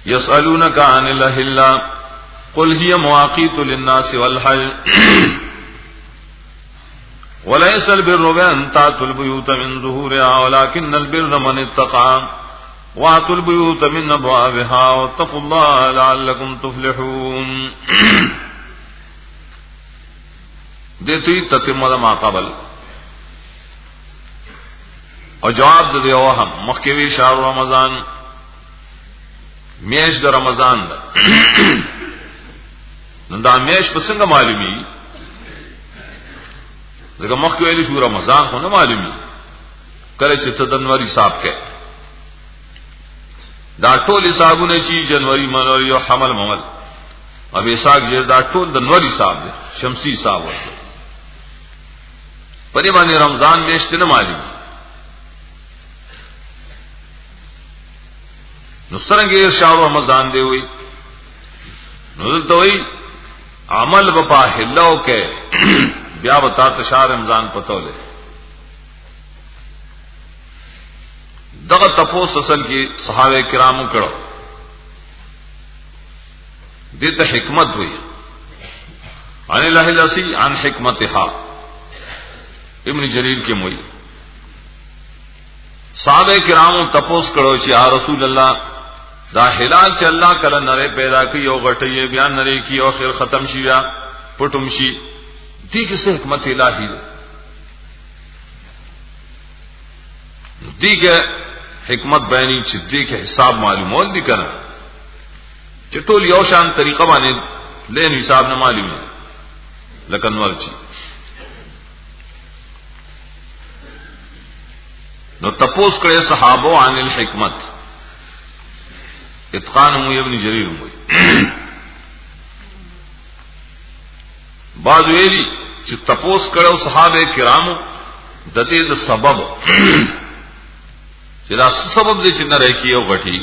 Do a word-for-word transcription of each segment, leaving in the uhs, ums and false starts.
يسألونك عن الأهلة قل هي مواقيت للناس والحج وليس البر بأن تأتوا البيوت من ظهورها ولكن البر من اتقى وأتوا البيوت من أبوابها واتقوا الله لعلكم تفلحون. دیتی تتمه ما قبل او جواب د دیو هم مخکوي شهر رمضان میش د رمضان ده نو دا میش په څنګه معلومي دغه مخکوي شهر رمضان خو نه معلومي کله چې تدنوري حساب کې دا ټول حسابونه چې جنوري منوري او حمل ممل ابي ساق جیر دا ټول د نوري حساب ده شمسي حساب ورته پدې باندې رمضان میشت نه معلومي نو څنګه شهر رمضان دی وي نو دلته وي عمل وپا هلو کې بیا وتا ته شهر رمضان پتوله دغه تپوس اصل کې صحابه کرامو کړه دته حکمت وي عن الله الاسی عن حکمتها ابن جریر کې موي صحابه کرامو تپوس کړه چې یا رسول الله دا هلال چې الله کله نره پیدا کوي او غټي بیان نره کی او خیر ختم شي یا پټم شي دې کې څه حکمت الهی ده دې کې حکمت بیانی چې دې کې حساب معلومول دي کنه چې ټول یو شان طریقه باندې لین حساب نه معلومه لکه نور چی نو تپوس کړي صحابه عن الحکمت اتقان مو ابن جریر مو بعض ویلي چې تپوس کړو صحابه کرامو د دې د سبب چې دا سبب دې چې نه راکی او غټي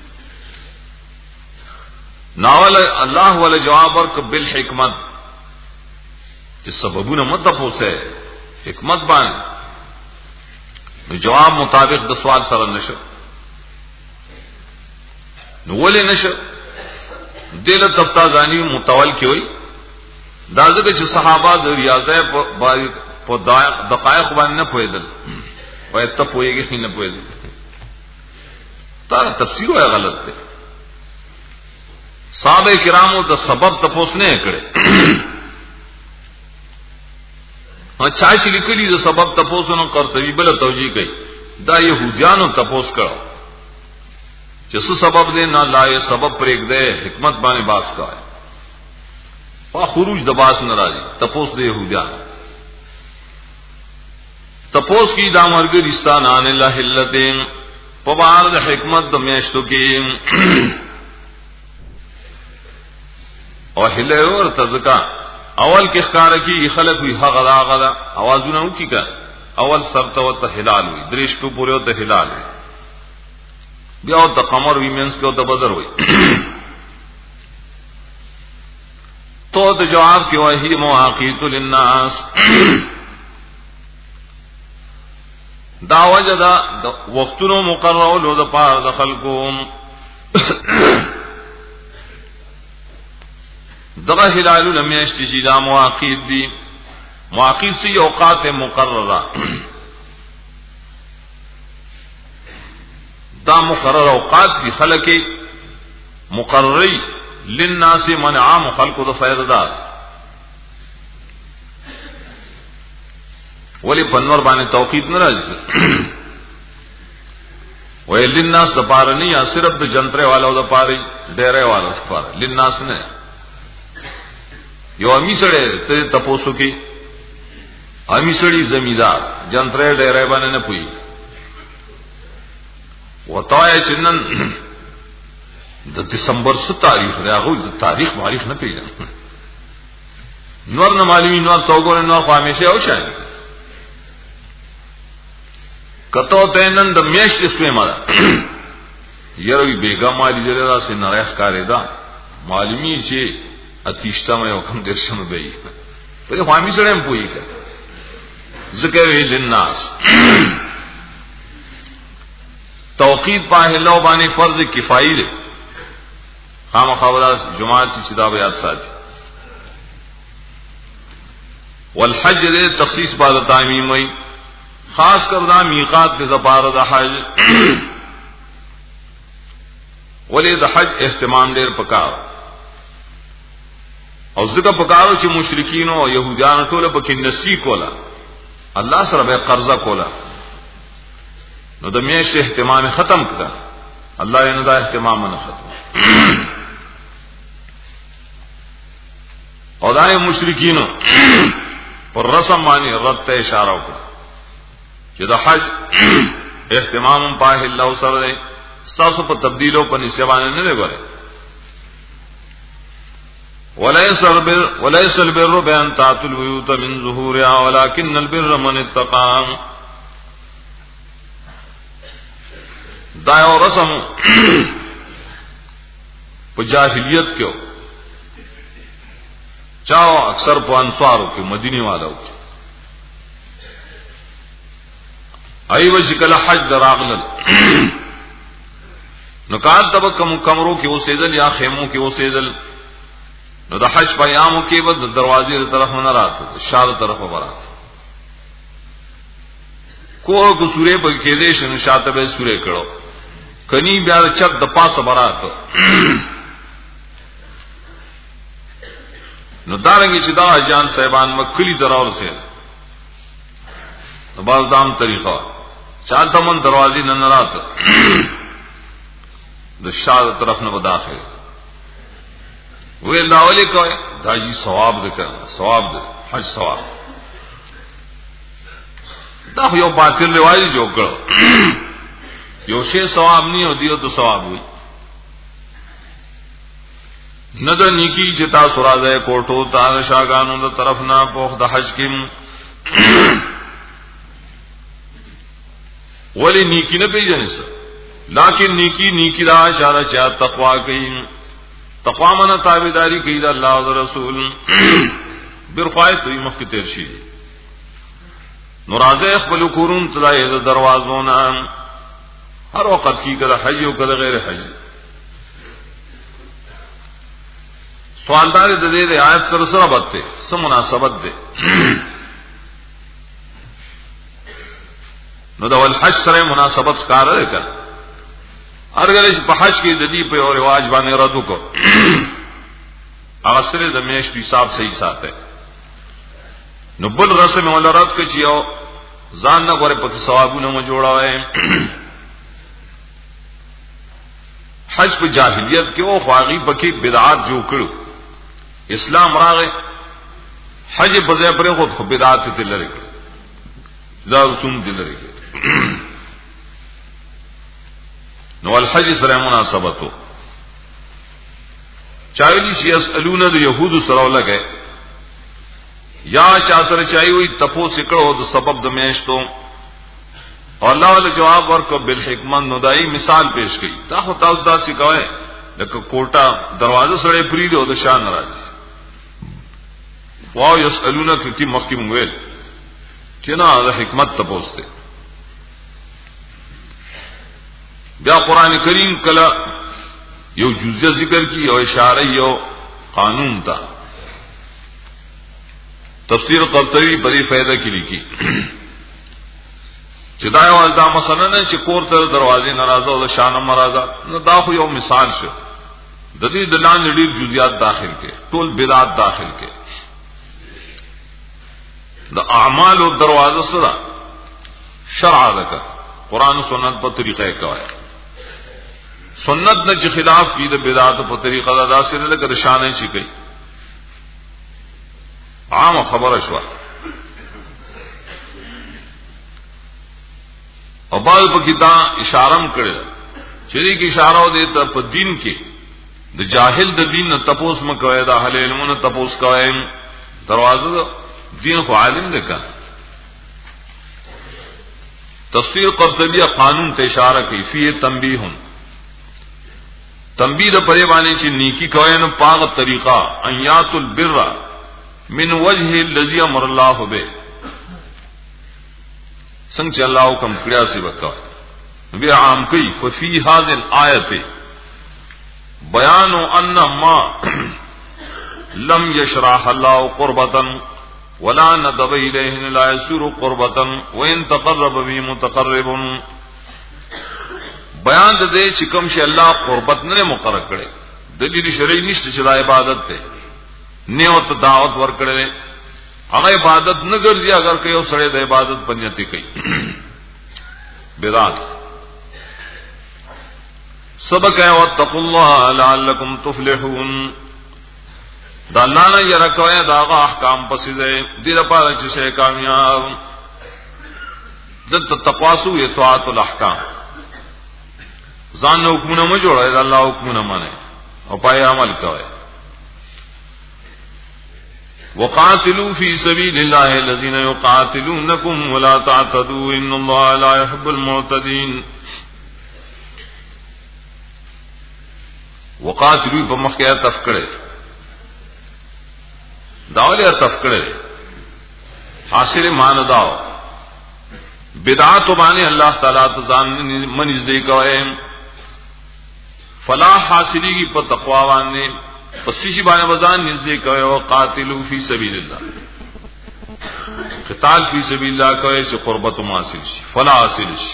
ناول الله ولا جواب ورک بالحکمت چې سببونه مت تپوسه حکمت باندې جواب مطابق د سوال سره نشو نو ولې نشو دله تفتازانی متول کی وای دا ځکه چې صحابه د ریاضه په دقایق باندې نه پوهیدل وای ته پوهیږي نه پوهیدل دا تفسیر وای غلط دی صحابه کرامو د سبب تپوس نه کړي اچھا چې لیکلي د سبب تپوس نو قرطبي بل توجیه کوي دا يهوديانو تپوس کړو چې څه سبب دې نه لای سبب پرېګ دې حکمت باندې باس کاوه وا خروج د باس ناراضي تپوس دې يهوديان تپوس کی دا مرګ رستان ان الله الذين په بار د حکمت د میشتو کې او هله ور تزکا اول کې ښکار کی خلق وی هغه هغه دا आवाजونه وکي کا اول سرته وته هلال وی دریش کو پورې وته هلال وی بیا او د قمر وی مینس کو ته بدر وی تو د جواب کې وایي مواقیت للناس دا وجدا وختونو مقرره لو د پاره د خلقو دغه هلالو لمیشت چې دا مواقیت دي مواقیت سی اوقات مقرره دا مقرر اوقات دي خلق مقرری للناس منع خلق د فائدہ دار ولی پنور باندې توقید نه راځي وې للناس د پاره نه یا صرف د جنتره والو د پاره ډېرې والو د پاره للناس نه یو امی سره ته تپوسو کې امی سړي زمیدار جنتره ډېرې باندې نه پوي وتاي چنن د دسمبر ست تاریخ راغو د تاریخ ماريخ نه پیژن نور نه معلومي نور توګور نور خو همیشه او شای کته ته نن د میشت اسمه مالا یروي بیگا مالی دره راس نه راخ کاری دا معلومي چې اتیشتا مې حکم درشم به په خو همیشه هم پوي کا ذکر للناس توقید پاهلو باندې فرض کفایي ده خامخا جماعت چې دا یاد ساتي. والحج دې تخصیص بعد تعمیم وي، خاص کر دا میقات د زپاره د حج ولې د حج اهتمام ډېر پکار او ځکه پکارو چې مشرکین او يهوديان ټول پکې نسی کولا، الله سره به قرضه کولا، نو د میاشت اهتمام ختم کړه، الله یې نه دا اهتمام نه ختم. او دا مشرکین پر رسم باندې رد ته اشاره وکړه چې د حج اهتمام په الله سره تاسو په تبديلو په نسبانه نه لګره. وليس البر وليس البر بأن تأتوا البيوت من ظهورها ولكن البر من اتقى. دا یو رسم په جاهلیت کې چاو اکثر په انصارو کې مدینه والو کې ایو چې کله حج دراغلل نو کال تب کم کمرو کې اوسېدل یا خیمو کې اوسېدل، نو د حج پیامو کې به د دروازې طرف نه راته شاله طرف وراته کو کو سورې په کې دې شنو شاته به سورې کړو کني بیا چت د پاسه براته. نو دارنګ چې دا جان صاحبان مکلی دراول سي نو باز دام طریقه چالته من دروازې نه راته د شاله طرف نه وداخل وی الله علی کوي دا جی ثواب وکړه، ثواب دې حج ثواب. دا یو باطل روایت جوړ کړو، یو شی ثواب نه او دیو ته ثواب وي. نه د نیکی چې تاسو راځي کوټو ته شاګانو د طرف نه په د حج کې ولی نیکی نه پیژنې سره، لیکن نیکی نیکی دا اشاره چا تقوا کوي، تقوا معنا تابعداري کوي د الله او رسول. برخایت وي مخکې تیر شي ناراضه خپل کورون تلای د دروازونه هر وخت کې کله حج او کله غیر حج. سوالدار د دې آیت سره سره بته سم مناسبت ده. نو دا ول حج سره مناسبت کار ده. ارګل چې په حج کې د دې په یو رواج باندې رد وکړو هغه سره د میاشت حساب صحیح ساته، نو بل رسم ولا رد کړي یو ځان نه غره په ثوابونه مو جوړاوي. حج په جاهلیت کې او خواغي پکې بدعات جوړ کړو، اسلام راغی حج په ځای پرې خو بدعات ته لری دا رسوم دي لري. نو الحج سره مناسبتو چاویلی شي اسالونه د يهودو سره ولګي یا چا سره چای وي تپو سکړو د سبب د میشتو الله ول جواب ورکو بل حکمت نو دای مثال پیش کړي تا هو تاسو دا سکوي لکه کوټه دروازه سره پری دی او د شان راځي واو يسالونه کی مخکې مونږ چې نه د حکمت تپوسته. بیا قران کریم کله یو جزء ذکر کی یو اشاره یو قانون تا تفسیر قرطبی بری فائدہ کی لیکي چې دا یو دا مثلا نه چې کور ته دروازې ناراضه او شان مرزه نو دا خو یو مثال شو د دې د لاندې ډېر جزئیات داخل کې ټول بدعات داخل کې د اعمال او دروازه سره شرع ده قرآن و سنت په طریقې کوي. سنت نه چې خلاف کی د بدعات په طریقه دا داسې نه لکه شانې شي کوي عام خبره شو. او بل په کتاب اشاره کړل چې دې کې اشاره دې ته په دین کې د جاهل د دین نه تپوس مکوي د اهل علم نه تپوس کوي دروازه دین خو عالم نه کا. تفسیر قرطبی قانون ته اشاره کوي فيه تنبیه تنبیه د پرې باندې چې نیکی کوي نو پاغه طریقہ ایات البر من وجه الذي امر الله به څنګه چې الله حکم کړی سی وکړه بیا عام کوي ففي هذه الايه بیان ان ما لم يشرح الله قربة ولا ندب إليه لا يسر قربة وإن تقرب به متقرب. بیان د دې چې کوم شي الله قربت نه مقرر کړي دلیل شرعي نشته چې دا عبادت ده نه او ته دعوت ورکړي هغه عبادت نه ګرځي اگر که یو سړی د عبادت پنځتي کوي بدعت. سبق ہے واتقوا الله لعلكم تفلحون. دا الله نه یره کوي دا احکام پسې ده دې لپاره چې شي کامیاب. د تقواسو اطاعت الاحکام ځان حکمونه مو جوړه دا الله حکمونه مانه او پای عمل کوي. وقاتلوا في سبيل الله الذين يقاتلونكم ولا تعتدوا ان الله لا يحب المعتدين. وقاتلوا په مخکې تفکړه داوله تفکړه حاصل مان داو بدعات باندې الله تعالی ته ځان منځ دی کوي فلاح حاصلېږي په تقوا باندې پسې باندې وزن نږدې کوي او قاتلوا فی سبیل الله قتال فی سبیل الله کوي چې قربت حاصل شي فلاح حاصل شي.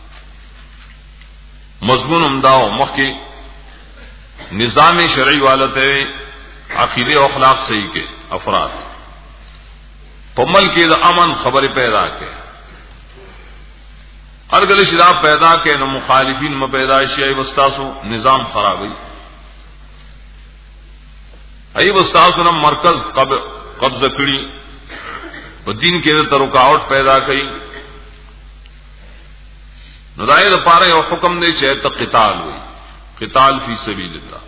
مضمون امداو مخکې نظام شرعي والته عقیده او اخلاق صحیح کې افراد په ملک کې د امن خبره پیدا کړي ارګل شراب پیدا کړي نو مخالفین م پیدا شي ای واستاسو نظام خرابوي ای واستاسو نو مرکز قبضه کړي په دین کې د رکاوټ پیدا کړي نو دای د پاره یو حکم دی چې ته قتال وي قتال فی سبیل الله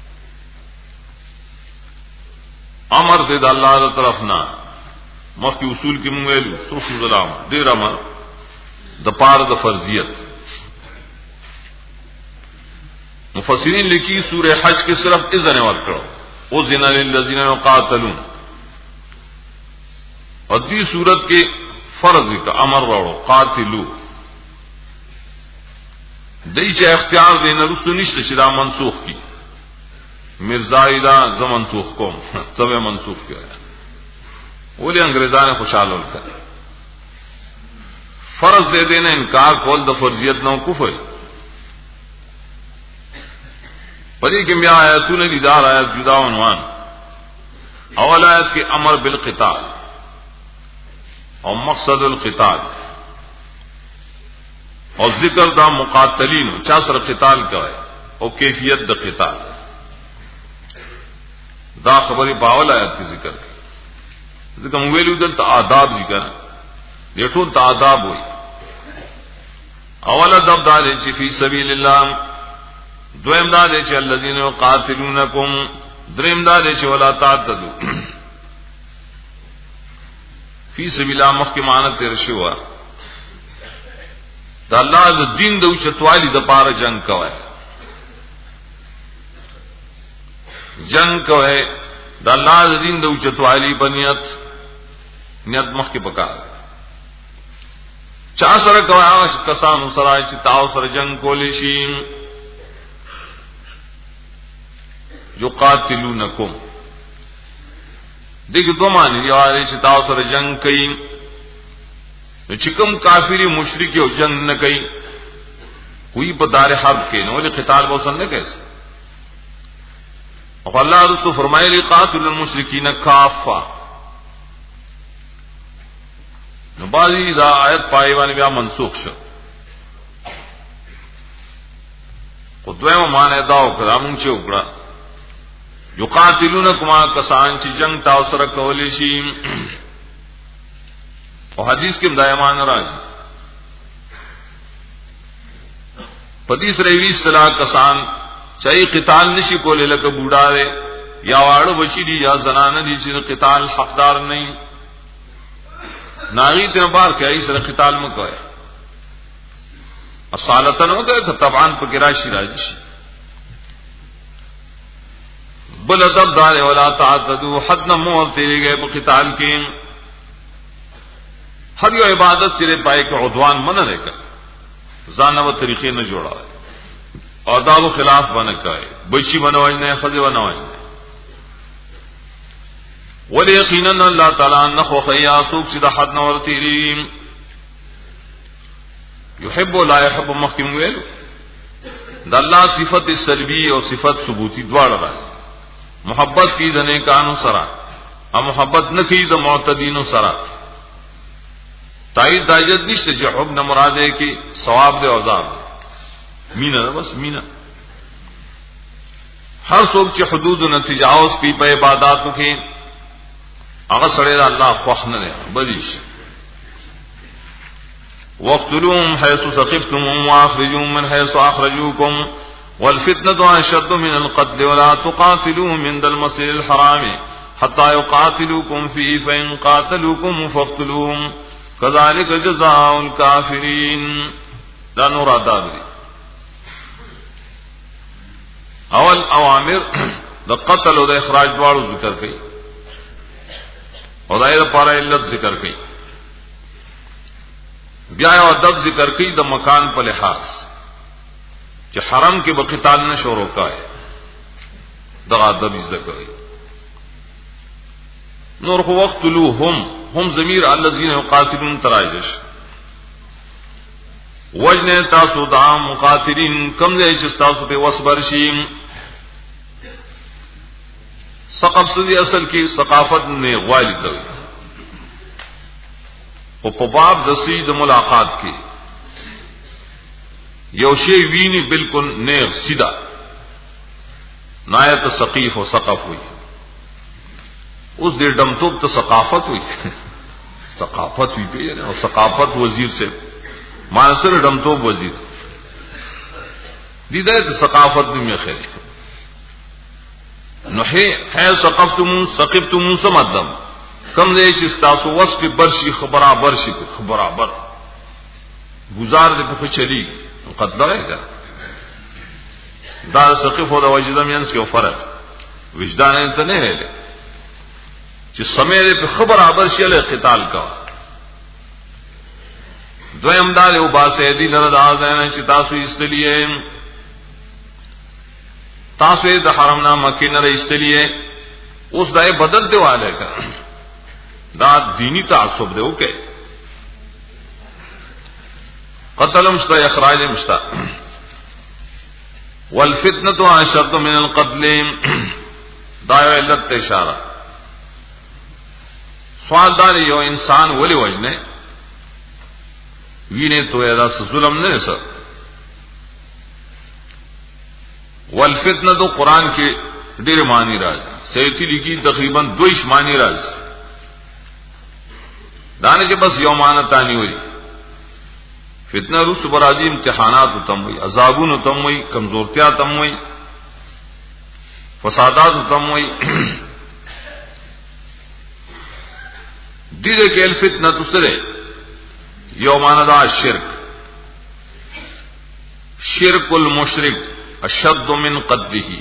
امر دې د الله تعالی طرف نه مخکې اصول کې مونږ ویلو سوف ظلام ډیر امر د پاره د فرضیت. مفسرین لیکي سورہ حج کې صرف اذن ورکړو او ذین للذین یقاتلون او دې صورت کې فرض کا امر راوړو قاتلو دای چې اختیار دې نه رسو نشته چې دا منسوخ کی مرزای دا زمن منسوخ کوم تبه منسوخ کړه ولې انګريزانه خوشاله ولکه فرض دے دینا انکار کول د فرضیت نو کفر پدې کې بیا آیاتونه لیدار آیات جدا عنوان اول آیت کې امر بالقتال او مقصد القتال او ذکر دا مقاتلین چا سره قتال کوي او کیفیت د قتال دا خبرې په اول آیت کې ذکر ځکه موږ ویلو دلته آداب دي کنه دې ټول آداب وي. اول ادب دا دی چې فی سبیل الله دویم دا دی چې الذین یقاتلونکم دریم دا دی چې ولا تعتدوا فی سبیل الله مخکې معنی تیر شو دا الله د دین د اوچتوالي د پاره جنگ کوي جنگ کوي دا الله د دین د اوچتوالي په نیت نیت مخکې پکار چا سره کوي هغه کسانو سره چې تاسو سره جنگ کولی شي یقاتلونکم دغه دوه معنی یو چې تاسو سره جنگ کوي چې کوم کافری مشرک او جنگ نه کوي کوئی په دار حرب کې نو له قتال به وسن نه کوي او الله رسول فرمایلی قاتل المشرکین کافه نو بعضی دا آیت پای باندې بیا منسوخ شو خو دویمه معنی دا وکړه موږ چې وکړه یقاتلونکما کسان چې جنگ تاسو سره کولی شي او حدیث کې دایمان راځي پدیس ریوی اصطلاح کسان چای قتال نشي کولای لکه بوډا دی یا واړو بچی دی یا زنانه دي چې قتال حقدار نه ناغی ته بار کې ای سره قتال مکوي اصالتن وګه طبعا په راشي راځي بل ادب دار ولا تعتدوا حد نمو تیریږي په قتال کې هر یو عبادت سره پای کې عدوان منه نه کړ ځانو طریقې نه جوړا آداب خلاف بنه کوي بچی بنوي نه خزي بنوي ولي يقينا الله تعالی نخو خیا سوق چې د حد نور تیری يحب لا يحب مخکم ویل د الله صفت سلبی او صفت ثبوتی دواړه راځي محبت کی د نیکانو سره او محبت نکی د معتدینو سره تایید دایجت نشته چې حب نه مراد ہے کہ ثواب دے عذاب مینا بس مینا ہر څوک چې حدود او تجاوز کی په عبادتو کې هغه سره الله خوښ نه دی بدیش وقتلوهم حيث ثقفتموهم واخرجوهم من حيث اخرجوكم والفتنة اشد من القتل ولا تقاتلوهم عند المسجد الحرام حتى يقاتلوكم فيه فإن قاتلوكم فاقتلوهم كذلك جزاء الكافرين دا نور آداب دی اول اوامر د قتل او د اخراج دواړو ذکر کړي او دایره لپاره علت ذکر کړي بیا یو ادب ذکر کړي د مکان په لحاظ چې حرم کې به قتال نه شروع کای دا ادب ذکر کړي نور خو وقتلوهم هم ضمیر الذين يقاتلون تراجش وجن تاسو دا مقاتلین کم ځای چې تاسو په وصبر شي ثقف سدي اصل کې ثقافت نه غواړي دوی او په باب د سید ملاقات کې یو شی ویني بالکل نه سیدا نایت ثقيف او ثقف وي اوس دې دمتوب ته ثقافت وي ثقافت وي به او ثقافت وزیر سے مانسر دمتوب وزیر دې دې ثقافت دې خیر نو هي ثقفتم ثقفتم سمدم کم دې چې تاسو وس په برشي خبره برشي خبره بر گزار دې په چلی قد لغه دا ثقف او د وجدم ينس کې فرق وجدان ته نه لري چې سمې په خبره برشي له قتال کا دویم دا یو باسه دي نه دا ځای چې تاسو استلیه تاسو د حرم نه مکه نه استلیه اوس دای بدل دیواله کا دا دینی تعصب دی اوکے قتل مشتا اخراج مشتا والفتنه اشد من القتل دا علت اشاره سوال دار یو انسان ولی وجنه وینه تو دا ظلم نه سر والفتنه دو قران کې ډېر معنی راځي سیتی لیکي تقریبا دویش معنی راځي دانه چې بس یو معنی تانی وي فتنه روس برادی امتحانات تم وي عذابون تم وي کمزورتیا تم وي فسادات تم وي دې کې الفتنه تسره یو معنی دا شرک شرک المشرک اشد من قتله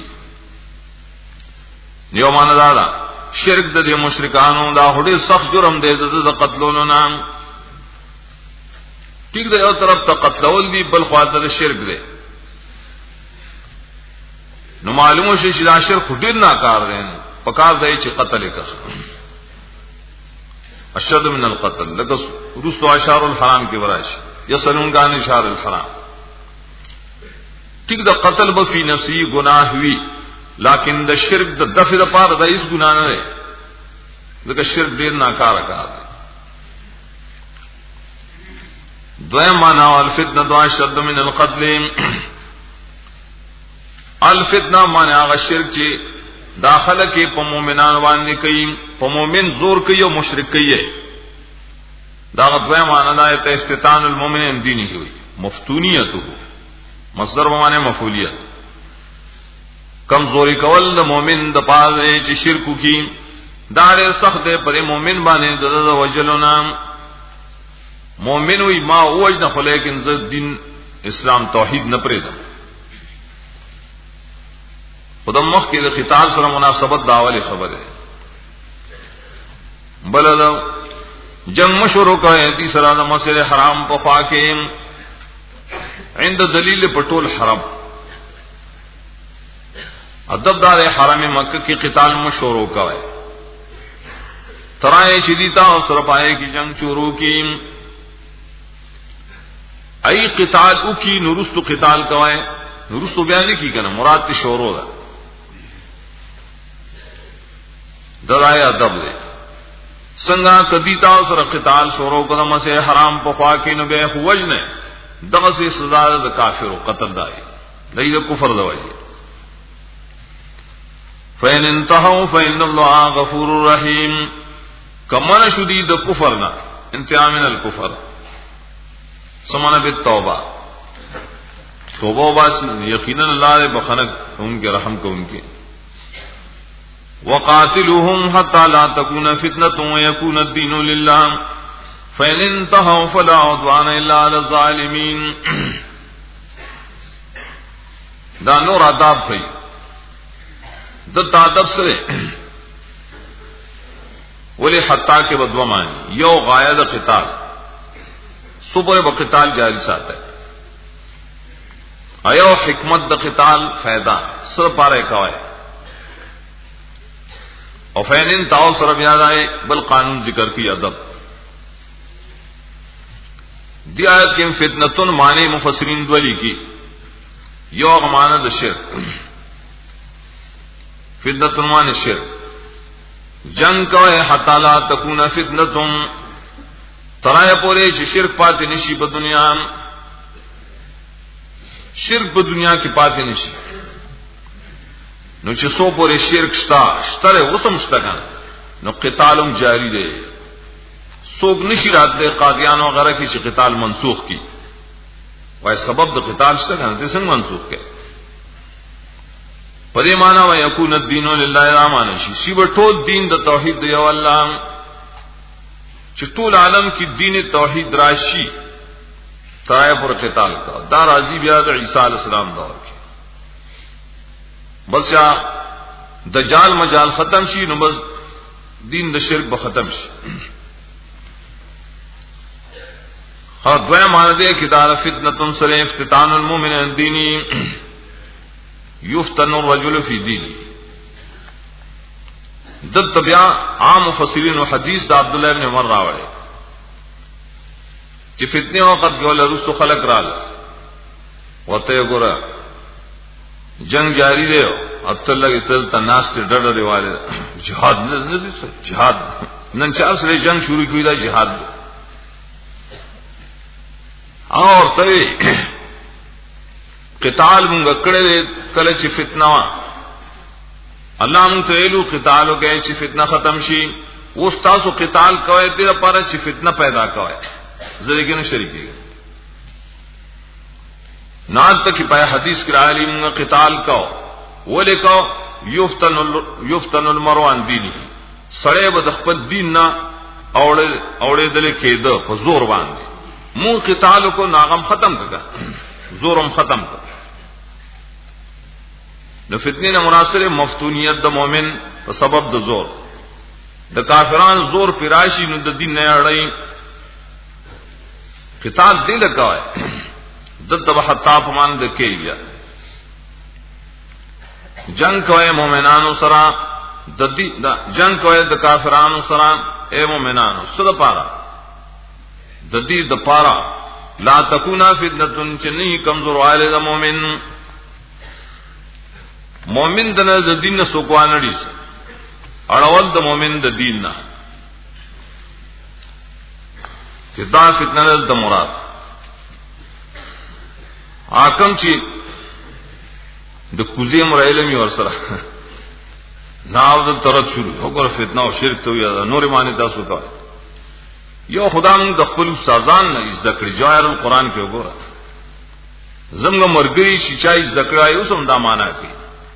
یو معنی دا, دا شرک د دې مشرکانو دا هډه سخت جرم دی د قتلونو نام ټیک دی یو طرف ته قتلول دی بل خواته د شرک دی نو معلومه شي چې دا شرک ډیر ناکار دی پکار دی چې قتل وکړي اشد من القتل لکه رسو اشار الحرام کې ورایش یسلون غان اشار الحرام ټیک د قتل به فی نفسی گناہ وی لیکن د شرک د دفع لپاره د هیڅ ګناه نه دی ځکه شرک ډیر ناکاره کار دی دویم معنا الفتنه دعا شد من القتل الفتنه معنا هغه شرک چې داخله کې په مؤمنان باندې کوي په مؤمن زور کوي او مشرک کوي دا دویم معنا دا ته استتان المؤمن دینه وي مفتونیته مصدر معنی مفعولیت کمزوری کول د مؤمن د پاره چې شرک کوي دا ډېر سخت دی پر مؤمن باندې د وجلونه مؤمن وي ما وجنه خو لیکن ز دین اسلام توحید نه پرېږدم خدای مخ کې د خطاب سره مناسبت داوله خبره بل دا جنگ مشورو کوي دي سره د مسجد حرام په خوا کې عند دلیل پټول حرم ادب دار حرم مکہ کی قتال مشورو کا ہے ترائے شدیتا اور سرپائے کی جنگ شروع کی ای قتال او کی نرست قتال کا ہے نرست بیان کی کنا مراد شورو دا درائے ادب دے سنگا کدیتا اور سر قتال شورو کا مسے حرام پخوا کی نبے وجنے دغه سے سزا د کافر او قتل دای دای د کفر دوی فین انتهوا فإن الله غفور رحیم کمن شدید کفرنا انتهاء من الكفر سمانه بالتوبه توبه واس یقینا الله بخنق ان کے رحم کو ان کے وقاتلهم حتى لا تكون فتنه ويكون الدين لله فإن انتهوا فلا عدوان إلا على الظالمين دا نور آداب تھی دتا ادب سرے ولی حتا کے بدو مانی یو غایہ دا قتال صبح بقتال جاری ساتھ ہے ایو حکمت دا قتال فائدہ سر پارے کوائے اور فین انتہوا سر بیاد آئے بل قانون ذکر کی ادب دی آیت کی فتنتن معنی مفسرین دولی کی یو معنی د شرک فتنتن معنی شرک جنگ کو ہے حتی لا تکون فتنتن ترائے پورے شرک پاتی نشی په دنیا شرک په دنیا کی پاتی نشی نو چې سو پورے شرک شتا شتره وسم شتا کنا نو قتالم جاری دے سوگ نشی رات دے قادیان وغیرہ کی چی قتال منسوخ کی وای سبب د قتال شتا کنا سنگ منسوخ کے پدی مانا و یکون الدین للہ رامان شی سی بٹول دین د توحید دیو اللہ چی طول عالم کی دین توحید راشی ترائے پر قتال کا دا راضی بیاد عیسیٰ علیہ السلام دور کی بس یا دجال مجال ختم شی نو بس دین د شرک بختم شی اور دویا مانا دے کہ دار فتنة سر افتتان المؤمن الدینی یفتن الرجل فی دینی دل طبیعہ عام مفسرین و حدیث دا عبداللہ ابن عمر راوڑے چی فتنے وقت گولا رستو خلق رالا وطے گورا جنگ جاری دے اب تل لگی تلتا ناس تے ڈر ڈرے والے جہاد نہیں جہاد نن چار سرے جنگ شروع کی دا جہاد دے اور تے قتال مونږ کړه دې کله چې فتنه وا الله مونږ ته ویلو قتال وکړي چې فتنه ختم شي اوس تاسو قتال کوئ دې لپاره چې فتنه پیدا کوئ زړه کې نه شریکي نه ته کې پای حدیث کې راغلی مونږ قتال کو ولیکو یفتن یفتن المرء عن دینه سړی به د خپل دین نه اوړې اوړې دل کېده په زور باندې مون قتال کو ناغم ختم کړه زورم ختم کړه نو فتنه نه مناصره مفتونیت د مؤمن په سبب د زور د کافرانو زور پیراشی نو د دین نه اړای قتال دی لګای د تبع حتا پمان د کېیا جنگ کوي مؤمنانو سره د دې جنگ کوي د کافرانو سره اے مؤمنانو سره پارا د دې د پارا لا تکونا فتنه چنی کمزور والے د مؤمن مؤمن دنه د دین نه سوکوانړي اړول د مؤمن د دین نه چې دا فتنه د مراد حاکم چې د کوزي مر علم ور سره ناو د ترت شروع وګور فتنه او شرک ته یا نور معنی تاسو کا یو خدام د خپل استادان نه ذکر جواهر القرآن کې وګوره زمغه مرګري شچای ذکر ایو سم دا معنا کوي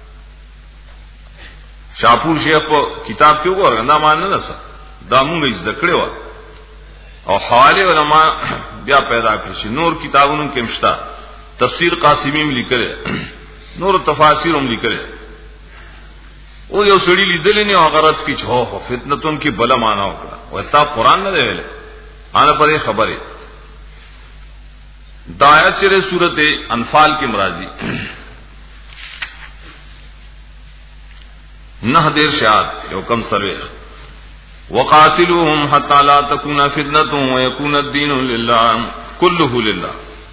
شاپور شیخ په کتاب کې وګوره دا معنا نه څه دا موږ ذکر و او حواله علماء بیا پیدا کړی نور کتابونو کې مشتا تفسیر قاسمی هم لیکل نور تفاسیر هم لیکل او یو سړی لیدل نه غرض کې چې هو فتنتون کې بل معنا وکړه او تا قرآن نه دی ویل انا پر خبره دایات سره سورته انفال کې مرادی نه دیر شاد یو کم سرویخ وقاتلوهم حتى لا تكون فتنة ويكون الدين لله كله لله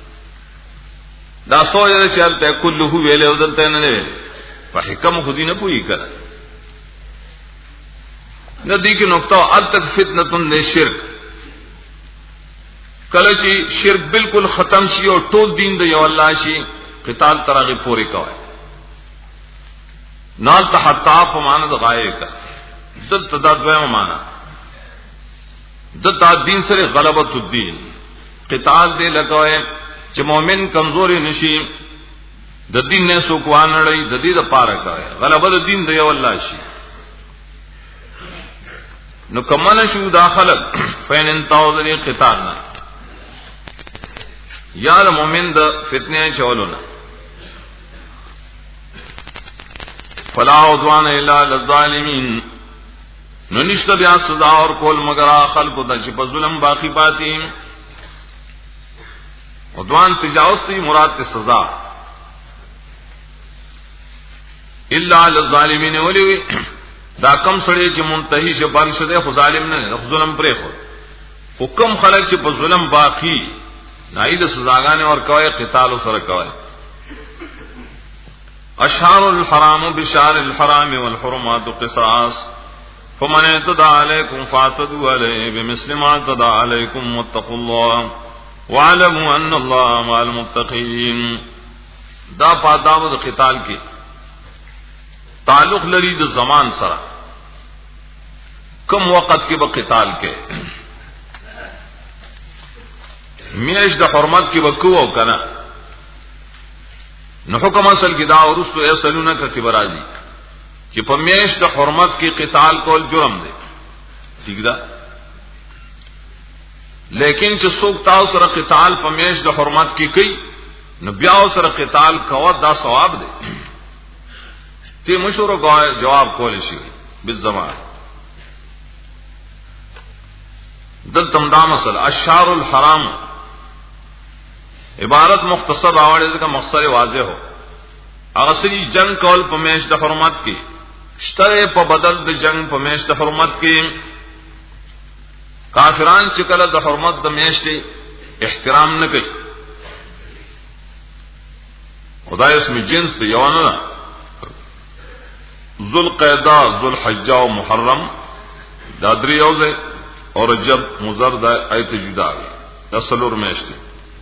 دا سوچ چلتے كله ویلے ودلتے نه ویلے په حکم خودی نه پوری کړه ندی کی نقطه ال تک فتنه نه شرک کله چې شرک بالکل ختم شي او ټول دین د یو الله شي قتال ترغه پوری کوي نال تحتا په معنا د غایې کا دل تداد وایو معنا د تا دین سره غلبت الدین قتال دې لګوي چې مؤمن کمزوري نشي د دین نه سو کوان لړۍ د دې د پاره کوي غلبت الدین د یو الله شي نو کمن شو داخله فین انتاذنی قتال نه یا مؤمن د فتنه چولونه فلا عدوان الا للظالمین نو نشته بیا سزا اور کول مگر خلق د چې په ظلم باقی پاتې عدوان تجاوز سے مراد ته سزا الا للظالمین ولوی دا کم سړی چې منتهی شه بن شده خو ظالم نه ظلم پرې خو حکم خلق چې په ظلم باقی نای د سزاګانې اور کوي قتال سره کوي اشهر الحرام بشهر الحرام والحرمات قصاص فمن اعتدى عليكم فاعتدوا عليه بمثل ما اعتدى عليكم واتقوا الله واعلموا ان الله مع المتقين دا پاداب د قتال کې تعلق لري د زمان سره کم وخت کې به قتال کې میش د حرمت کې وکوه کنه نو حکم اصل کې دا ورستو ایسلونه کا کبرازي چې په میش د حرمت کې قتال کول جرم دی ٹھیک ده لیکن چې څوک تاسو سره قتال په میش د حرمت کې کوي نو بیا سره قتال کوه دا ثواب دی تی مشورو جواب کول شي بالزمان دلتم دا مسل اشهر الحرام عبارت مختصر راوړل کا مقصد واضح هو هغه سری جنگ کول په میش د حرمت کې شته په بدل د جنگ په میش د حرمت کې کافران چې کله د حرمت د میش دی احترام نه کوي خدای اسم جنس دی یو نه ذل قعده ذل حجه او محرم دا درې یوځه او رجب مضر دا ایت جدا دا سلور میشته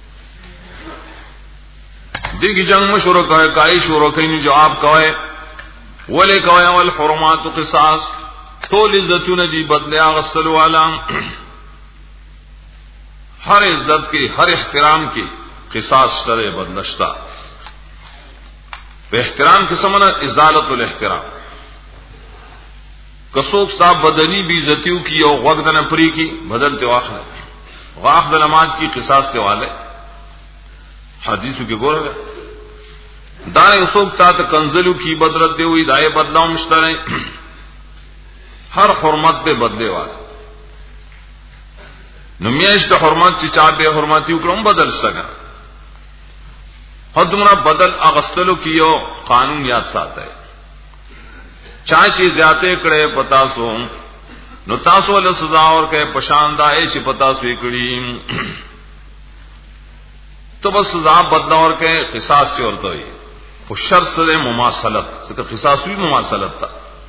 دیگی جنگ مشورو کوي کای شورو کوي جواب کوي ولې کوي ول حرمات قصاص ټول عزتونه دی بدله غسلو والا هر عزت کی هر احترام کی قصاص سره بدلشتا په احترام کې سمونه ازالت الاحترام کڅوک صاحب بدنی بی عزتیو کی او وقت نه پری کی بدلته واخله واخذ نماز کی قصاص ته والے حدیثو کې ګوره دا یو څوک ته کنزلو کی بدلت دی وی دای بدلاو مشتره هر حرمت به بدله واله نو میاش د حرمت چې چا به حرمتي وکړم بدل شته حدمنا بدل اغستلو کیو قانون یاد ساته چا چې زیاته کړي پتا سو نو تاسو له سزا اور کې پشاندای چې پتا سو کړي تو بس سزا بدلا اور کې قصاص سے ورته وي خو شرط سره مماثلت څنګه قصاص وی مماثلت تا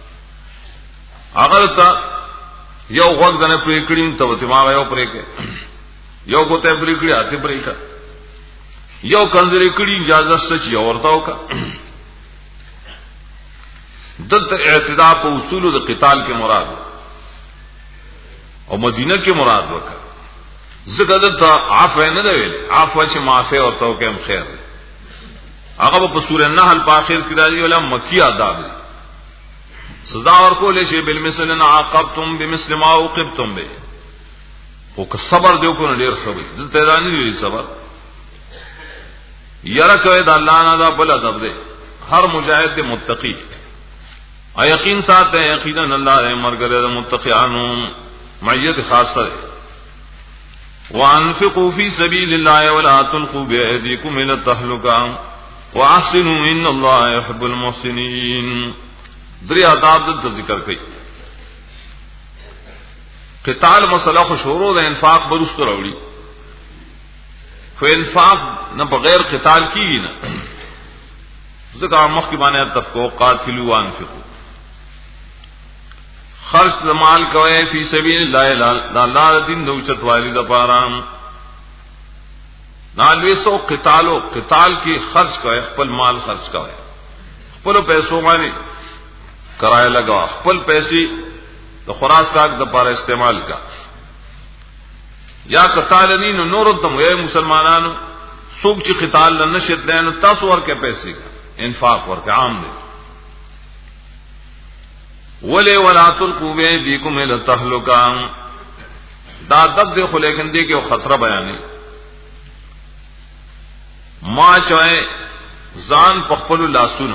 اگر تا یو وخت غنه پرې کړي ته دماغ یو پرې کې یو کوته پرې کړي اته پرې کا یو کنځري کړي اجازه سچ یو ورته وکا دلته اعتداء په اصول د قتال کې مراد او مدینه کې مراد وکا زګه دلته عفو نه دی ویل عفو چې معافي ورته وکم خیر هغه په سورې النحل په اخر کې راځي ولا مکی آداب سزا ورکول شي بالمثل ان عاقبتم بمثل ما عوقبتم به او که صبر دیو کو نه ډیر خبر دلته دا نه دی صبر یره کوي د الله نه دا بل ادب دی هر مجاهد دی متقی ا یقین ساتھ ہے یقینا اللہ مرګره د متقینانو معیت خاصه ده وانفقوا في سبيل الله ولا تلقوا بأيديكم إلى التهلكة واحسنوا ان الله يحب المحسنين درې آداب د ذکر کړي. قتال مسله خو شروع د انفاق برست راوړي، خو انفاق نه بغیر قتال کیږي نه. ځکه مخکې باندې تفقو قاتلوا وانفقوا، خرج د مال کوي فی سبیل الله، لا لا دین دوچت والی د پاره. نالوی سو قتالو قتال کی خرچ کوي، خپل مال خرچ کوي، خپل پیسو باندې کرایه لگا، خپل پیسې د خوراک کاک د پاره استعمال کا. یا قتال نی نو نور تم اے مسلمانانو څوک چې قتال نه نشد لینو تاسو ورکه پیسې انفاق ورکه عام دي. ولی ولا تلقوا بأيديكم الى التهلكه، دا دب دی خو لیکن دی کې خطر بیانې. ما چوي ځان پخپل لاسونو،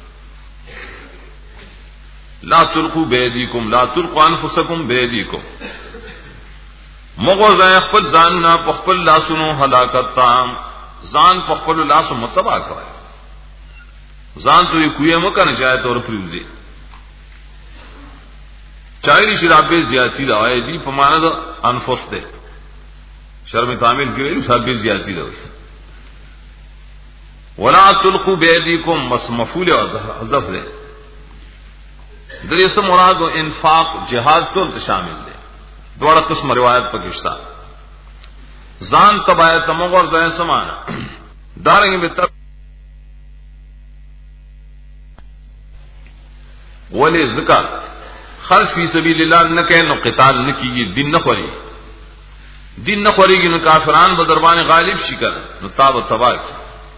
لا تلقوا بأيديكم، لا تلقوا انفسكم بأيديكم، مغو ځای خپل ځانونه پخپل لاسونو هلاکت تام، ځان پخپل لاسو متبع کوي. ځان ته کوی مکنه چاہے تور پریوزي چایری شرابه زیاتی دا وای دی په معنا د انفس ده. شرم کامل کې ویل شرابه زیاتی ده. ولا تلقوا بأيديكم مس مفعول حذف ده. درې سم مراد او انفاق جهاد ټول شامل ده. دوړه قسم روایت پکې شته. ځان تبعه تمغور ځای سمانه دارنګ به تر ولی ذکر خرج فی سبیل الله نه کین نو قتال نه کیږي، دین نه خوري، دین نه خوريږي نو کافران به دربان غالب شي کړه نو تاب تبا کی.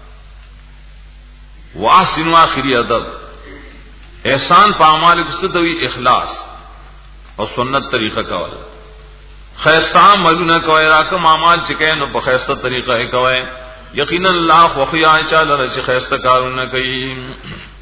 واحسن اخری ادب، احسان په اعمال کې ستوي اخلاص او سنت طریقہ کول. خیرسته عملونه کوي، راکم اعمال چې کین نو په خیرسته طریقہ کوي. یقینا الله خو خیا ان شاء الله چې خیرسته کارونه کوي.